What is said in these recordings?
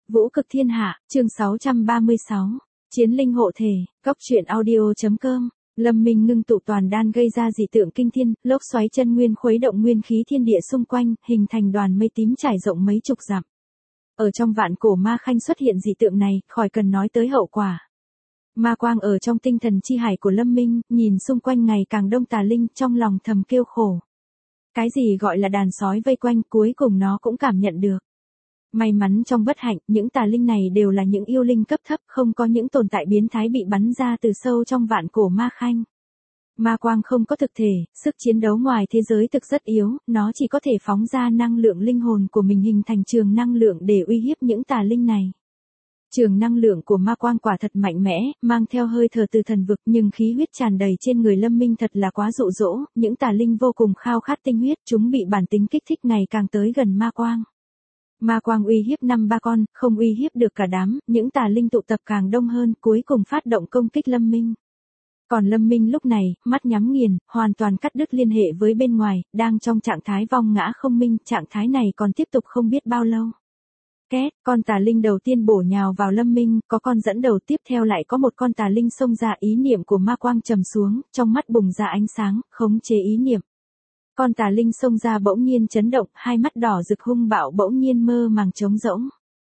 Vũ cực thiên hạ, chương 636. Chiến linh hộ thể, góc truyện audio.com. Lâm Minh ngưng tụ toàn đan gây ra dị tượng kinh thiên, lốc xoáy chân nguyên khuấy động nguyên khí thiên địa xung quanh, hình thành đoàn mây tím trải rộng mấy chục dặm. Ở trong vạn cổ ma khanh xuất hiện dị tượng này, khỏi cần nói tới hậu quả. Ma quang ở trong tinh thần chi hải của Lâm Minh, nhìn xung quanh ngày càng đông tà linh, trong lòng thầm kêu khổ. Cái gì gọi là đàn sói vây quanh, cuối cùng nó cũng cảm nhận được. May mắn trong bất hạnh, những tà linh này đều là những yêu linh cấp thấp, không có những tồn tại biến thái bị bắn ra từ sâu trong vạn cổ ma khanh. Ma quang không có thực thể, sức chiến đấu ngoài thế giới thực rất yếu, nó chỉ có thể phóng ra năng lượng linh hồn của mình hình thành trường năng lượng để uy hiếp những tà linh này. Trường năng lượng của ma quang quả thật mạnh mẽ, mang theo hơi thở từ thần vực, nhưng khí huyết tràn đầy trên người Lâm Minh thật là quá dụ dỗ, những tà linh vô cùng khao khát tinh huyết, chúng bị bản tính kích thích ngày càng tới gần ma quang. Ma quang uy hiếp 5-3 con, không uy hiếp được cả đám, những tà linh tụ tập càng đông hơn, cuối cùng phát động công kích Lâm Minh. Còn Lâm Minh lúc này, mắt nhắm nghiền, hoàn toàn cắt đứt liên hệ với bên ngoài, đang trong trạng thái vong ngã không minh, trạng thái này còn tiếp tục không biết bao lâu. Két, con tà linh đầu tiên bổ nhào vào Lâm Minh, có con dẫn đầu tiếp theo lại có một con tà linh xông ra, ý niệm của ma quang trầm xuống, trong mắt bùng ra ánh sáng, khống chế ý niệm. Con tà linh xông ra bỗng nhiên chấn động, hai mắt đỏ rực hung bạo bỗng nhiên mơ màng trống rỗng.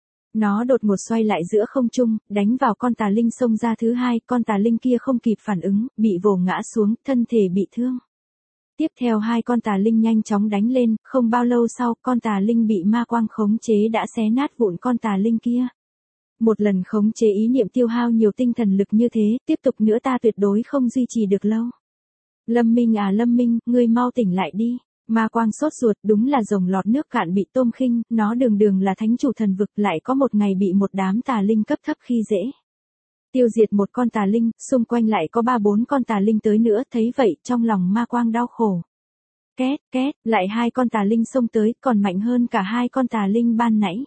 Nó đột ngột xoay lại giữa không trung, đánh vào con tà linh xông ra thứ hai, con tà linh kia không kịp phản ứng, bị vồ ngã xuống, thân thể bị thương. Tiếp theo hai con tà linh nhanh chóng đánh lên, không bao lâu sau, con tà linh bị ma quang khống chế đã xé nát vụn con tà linh kia. Một lần khống chế ý niệm tiêu hao nhiều tinh thần lực như thế, tiếp tục nữa ta tuyệt đối không duy trì được lâu. Lâm Minh à Lâm Minh, ngươi mau tỉnh lại đi. Ma quang sốt ruột, đúng là rồng lọt nước cạn bị tôm khinh, nó đường là thánh chủ thần vực, lại có một ngày bị một đám tà linh cấp thấp khi dễ. Tiêu diệt một con tà linh, xung quanh lại có 3-4 con tà linh tới nữa, thấy vậy, trong lòng ma quang đau khổ. Két, két, lại hai con tà linh xông tới, còn mạnh hơn cả hai con tà linh ban nãy.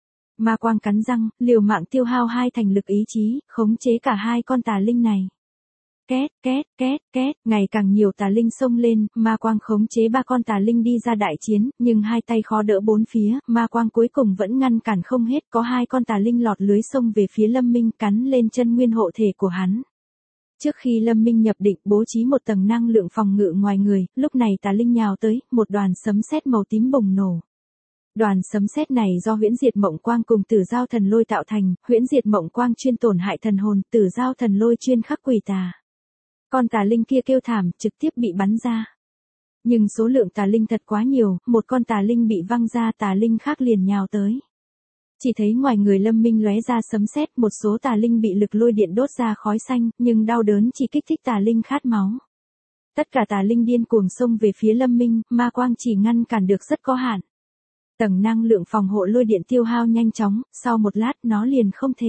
Ma quang cắn răng, liều mạng tiêu hao hai thành lực ý chí, khống chế cả hai con tà linh này. Két, két, két, két, ngày càng nhiều tà linh xông lên, ma quang khống chế 3 con tà linh đi ra đại chiến, nhưng hai tay khó đỡ bốn phía, ma quang cuối cùng vẫn ngăn cản không hết, có hai con tà linh lọt lưới xông về phía Lâm Minh, cắn lên chân nguyên hộ thể của hắn. Trước khi Lâm Minh nhập định bố trí một tầng năng lượng phòng ngự ngoài người, lúc này tà linh nhào tới, một đoàn sấm sét màu tím bùng nổ. Đoàn sấm sét này do Huyễn Diệt Mộng Quang cùng Tử Giao Thần Lôi tạo thành, Huyễn Diệt Mộng Quang chuyên tổn hại thần hồn, Tử Giao Thần Lôi chuyên khắc quỷ tà. Con tà linh kia kêu thảm, trực tiếp bị bắn ra. Nhưng số lượng tà linh thật quá nhiều, một con tà linh bị văng ra, tà linh khác liền nhào tới. Chỉ thấy ngoài người Lâm Minh lóe ra sấm sét, một số tà linh bị lực lôi điện đốt ra khói xanh, nhưng đau đớn chỉ kích thích tà linh khát máu. Tất cả tà linh điên cuồng xông về phía Lâm Minh, ma quang chỉ ngăn cản được rất có hạn. Tầng năng lượng phòng hộ lôi điện tiêu hao nhanh chóng, sau một lát nó liền không thể.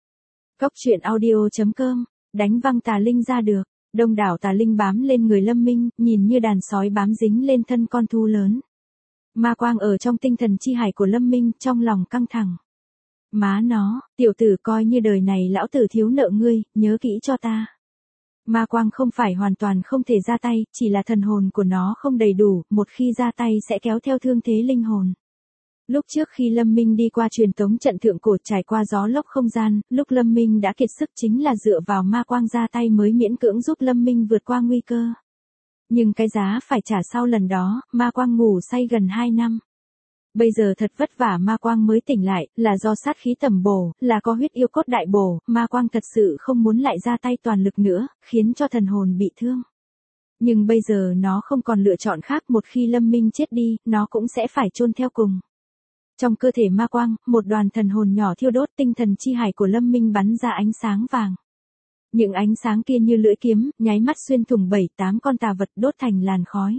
Góc truyện audio.com, đánh văng tà linh ra được. Đông đảo tà linh bám lên người Lâm Minh, nhìn như đàn sói bám dính lên thân con thú lớn. Ma quang ở trong tinh thần chi hải của Lâm Minh, trong lòng căng thẳng. Má nó, tiểu tử coi như đời này lão tử thiếu nợ ngươi, nhớ kỹ cho ta. Ma quang không phải hoàn toàn không thể ra tay, chỉ là thần hồn của nó không đầy đủ, một khi ra tay sẽ kéo theo thương thế linh hồn. Lúc trước khi Lâm Minh đi qua truyền tống trận thượng cổ trải qua gió lốc không gian, lúc Lâm Minh đã kiệt sức chính là dựa vào ma quang ra tay mới miễn cưỡng giúp Lâm Minh vượt qua nguy cơ. Nhưng cái giá phải trả sau lần đó, ma quang ngủ say gần 2 năm. Bây giờ thật vất vả ma quang mới tỉnh lại, là do sát khí tầm bổ, là có huyết yêu cốt đại bổ, ma quang thật sự không muốn lại ra tay toàn lực nữa, khiến cho thần hồn bị thương. Nhưng bây giờ nó không còn lựa chọn khác, một khi Lâm Minh chết đi, nó cũng sẽ phải chôn theo cùng. Trong cơ thể ma quang, một đoàn thần hồn nhỏ thiêu đốt, tinh thần chi hải của Lâm Minh bắn ra ánh sáng vàng. Những ánh sáng kia như lưỡi kiếm, nháy mắt xuyên thủng 7-8 con tà vật đốt thành làn khói.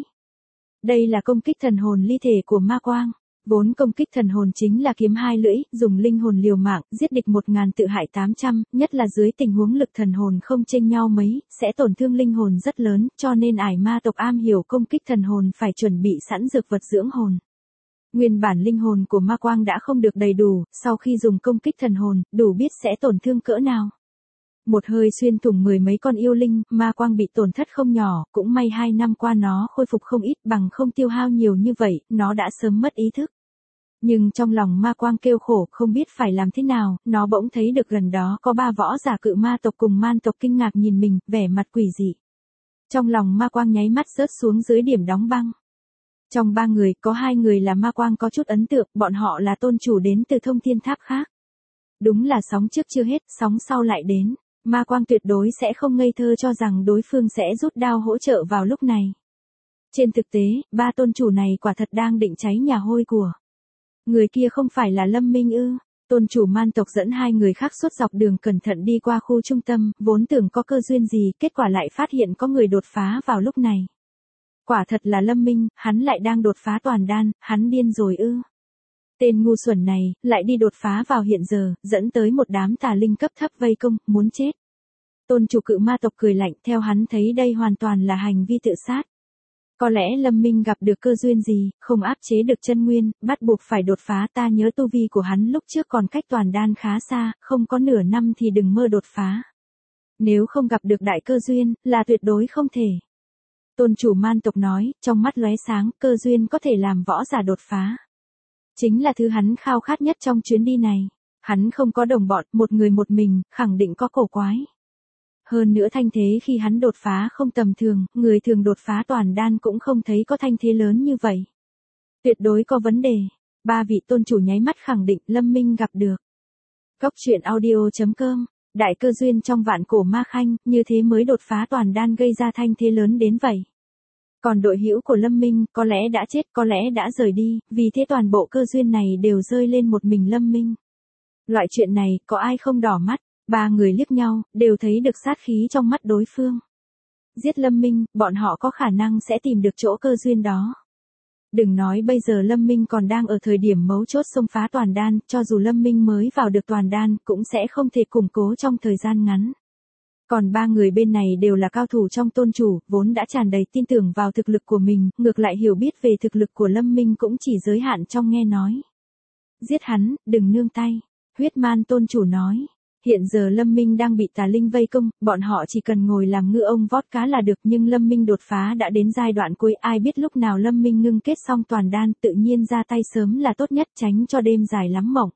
Đây là công kích thần hồn ly thể của ma quang. Vốn công kích thần hồn chính là kiếm hai lưỡi, dùng linh hồn liều mạng, giết địch 1000 tự hại 800, nhất là dưới tình huống lực thần hồn không chênh nhau mấy, sẽ tổn thương linh hồn rất lớn, cho nên ải ma tộc am hiểu công kích thần hồn phải chuẩn bị sẵn dược vật dưỡng hồn. Nguyên bản linh hồn của ma quang đã không được đầy đủ, sau khi dùng công kích thần hồn, đủ biết sẽ tổn thương cỡ nào. Một hơi xuyên thủng 10 mấy con yêu linh, ma quang bị tổn thất không nhỏ, cũng may 2 năm qua nó khôi phục không ít, bằng không tiêu hao nhiều như vậy, nó đã sớm mất ý thức. Nhưng trong lòng ma quang kêu khổ không biết phải làm thế nào, nó bỗng thấy được gần đó có 3 võ giả cự ma tộc cùng man tộc kinh ngạc nhìn mình, vẻ mặt quỷ dị. Trong lòng ma quang nháy mắt rớt xuống dưới điểm đóng băng. Trong 3 người, có 2 người là ma quang có chút ấn tượng, bọn họ là tôn chủ đến từ thông thiên tháp khác. Đúng là sóng trước chưa hết, sóng sau lại đến. Ma quang tuyệt đối sẽ không ngây thơ cho rằng đối phương sẽ rút đao hỗ trợ vào lúc này. Trên thực tế, 3 tôn chủ này quả thật đang định cháy nhà hôi của. Người kia không phải là Lâm Minh ư? Tôn chủ man tộc dẫn 2 người khác suốt dọc đường cẩn thận đi qua khu trung tâm, vốn tưởng có cơ duyên gì, kết quả lại phát hiện có người đột phá vào lúc này. Quả thật là Lâm Minh, hắn lại đang đột phá toàn đan, hắn điên rồi ư? Tên ngu xuẩn này, lại đi đột phá vào hiện giờ, dẫn tới một đám tà linh cấp thấp vây công, muốn chết. Tôn chủ cự ma tộc cười lạnh, theo hắn thấy đây hoàn toàn là hành vi tự sát. Có lẽ Lâm Minh gặp được cơ duyên gì, không áp chế được chân nguyên, bắt buộc phải đột phá. Ta nhớ tu vi của hắn lúc trước còn cách toàn đan khá xa, không có nửa năm thì đừng mơ đột phá. Nếu không gặp được đại cơ duyên, là tuyệt đối không thể. Tôn chủ man tộc nói, trong mắt lóe sáng, cơ duyên có thể làm võ giả đột phá. Chính là thứ hắn khao khát nhất trong chuyến đi này. Hắn không có đồng bọn, một người một mình, khẳng định có cổ quái. Hơn nữa thanh thế khi hắn đột phá không tầm thường, người thường đột phá toàn đan cũng không thấy có thanh thế lớn như vậy. Tuyệt đối có vấn đề. 3 vị tôn chủ nháy mắt khẳng định Lâm Minh gặp được. Góc truyện audio.com, đại cơ duyên trong vạn cổ ma khanh, như thế mới đột phá toàn đan gây ra thanh thế lớn đến vậy. Còn đội hữu của Lâm Minh, có lẽ đã chết, có lẽ đã rời đi, vì thế toàn bộ cơ duyên này đều rơi lên một mình Lâm Minh. Loại chuyện này, có ai không đỏ mắt? 3 người liếc nhau, đều thấy được sát khí trong mắt đối phương. Giết Lâm Minh, bọn họ có khả năng sẽ tìm được chỗ cơ duyên đó. Đừng nói bây giờ Lâm Minh còn đang ở thời điểm mấu chốt xông phá toàn đan, cho dù Lâm Minh mới vào được toàn đan, cũng sẽ không thể củng cố trong thời gian ngắn. Còn 3 người bên này đều là cao thủ trong tôn chủ, vốn đã tràn đầy tin tưởng vào thực lực của mình, ngược lại hiểu biết về thực lực của Lâm Minh cũng chỉ giới hạn trong nghe nói. Giết hắn, đừng nương tay. Huyết man tôn chủ nói. Hiện giờ Lâm Minh đang bị tà linh vây công, bọn họ chỉ cần ngồi làm ngư ông vót cá là được, nhưng Lâm Minh đột phá đã đến giai đoạn cuối, ai biết lúc nào Lâm Minh ngưng kết xong toàn đan, tự nhiên ra tay sớm là tốt nhất, tránh cho đêm dài lắm mộng.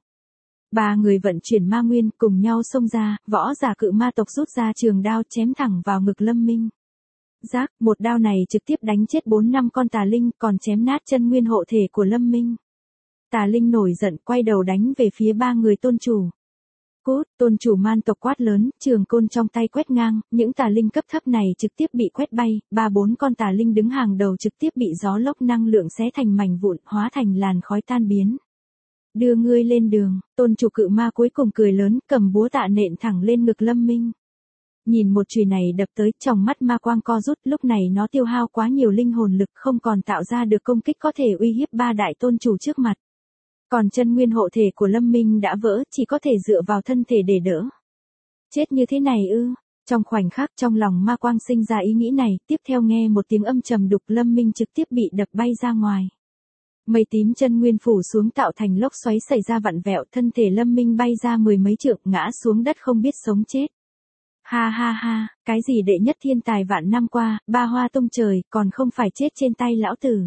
3 người vận chuyển ma nguyên cùng nhau xông ra, võ giả cự ma tộc rút ra trường đao chém thẳng vào ngực Lâm Minh. Rác, một đao này trực tiếp đánh chết 4-5 con tà linh, còn chém nát chân nguyên hộ thể của Lâm Minh. Tà linh nổi giận quay đầu đánh về phía 3 người tôn chủ. Cút, tôn chủ man tộc quát lớn, trường côn trong tay quét ngang, những tà linh cấp thấp này trực tiếp bị quét bay, 3-4 con tà linh đứng hàng đầu trực tiếp bị gió lốc năng lượng xé thành mảnh vụn, hóa thành làn khói tan biến. Đưa ngươi lên đường, tôn chủ cự ma cuối cùng cười lớn, cầm búa tạ nện thẳng lên ngực Lâm Minh. Nhìn một chùy này đập tới, trong mắt ma quang co rút, lúc này nó tiêu hao quá nhiều linh hồn lực, không còn tạo ra được công kích có thể uy hiếp 3 đại tôn chủ trước mặt. Còn chân nguyên hộ thể của Lâm Minh đã vỡ, chỉ có thể dựa vào thân thể để đỡ. Chết như thế này ư? Trong khoảnh khắc trong lòng ma quang sinh ra ý nghĩ này, tiếp theo nghe một tiếng âm trầm đục, Lâm Minh trực tiếp bị đập bay ra ngoài. Mây tím chân nguyên phủ xuống tạo thành lốc xoáy xảy ra vặn vẹo, thân thể Lâm Minh bay ra 10 mấy trượng, ngã xuống đất không biết sống chết. Ha ha ha, cái gì đệ nhất thiên tài vạn năm qua, 3 hoa tung trời, còn không phải chết trên tay lão tử.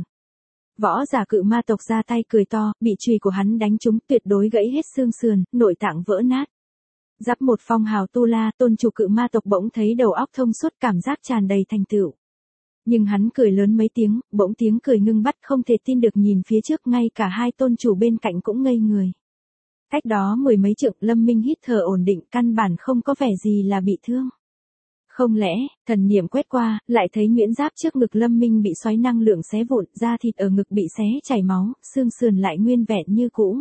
Võ giả cự ma tộc ra tay cười to, bị chùy của hắn đánh trúng, tuyệt đối gãy hết xương sườn, nội tạng vỡ nát. Giáp một phong hào tu la, tôn chủ cự ma tộc bỗng thấy đầu óc thông suốt, cảm giác tràn đầy thành tựu. Nhưng hắn cười lớn mấy tiếng, bỗng tiếng cười ngưng bắt, không thể tin được nhìn phía trước, ngay cả 2 tôn chủ bên cạnh cũng ngây người. Cách đó 10 mấy trượng, Lâm Minh hít thở ổn định, căn bản không có vẻ gì là bị thương. Không lẽ, thần niệm quét qua, lại thấy nhuyễn giáp trước ngực Lâm Minh bị xoáy năng lượng xé vụn, da thịt ở ngực bị xé chảy máu, xương sườn lại nguyên vẹn như cũ.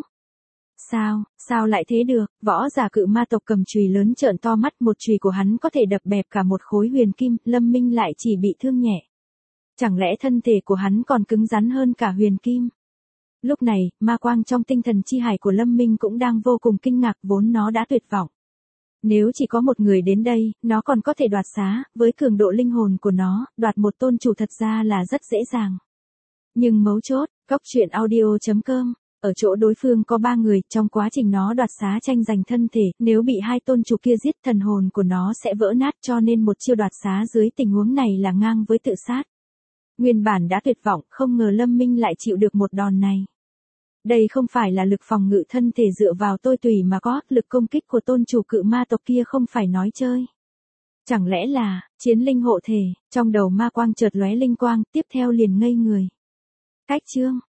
Sao lại thế được? Võ giả cự ma tộc cầm chùy lớn trợn to mắt, một chùy của hắn có thể đập bẹp cả một khối huyền kim, Lâm Minh lại chỉ bị thương nhẹ. Chẳng lẽ thân thể của hắn còn cứng rắn hơn cả huyền kim? Lúc này, ma quang trong tinh thần chi hải của Lâm Minh cũng đang vô cùng kinh ngạc, vốn nó đã tuyệt vọng. Nếu chỉ có một người đến đây, nó còn có thể đoạt xá, với cường độ linh hồn của nó, đoạt một tôn chủ thật ra là rất dễ dàng. Nhưng mấu chốt, góc truyện audio.com, ở chỗ đối phương có 3 người, trong quá trình nó đoạt xá tranh giành thân thể, nếu bị 2 tôn chủ kia giết, thần hồn của nó sẽ vỡ nát, cho nên một chiêu đoạt xá dưới tình huống này là ngang với tự sát. Nguyên bản đã tuyệt vọng, không ngờ Lâm Minh lại chịu được một đòn này. Đây không phải là lực phòng ngự thân thể dựa vào tôi tùy mà có, lực công kích của tôn chủ cự ma tộc kia không phải nói chơi. Chẳng lẽ là, chiến linh hộ thể, trong đầu ma quang chợt lóe linh quang, tiếp theo liền ngây người. Cách chương.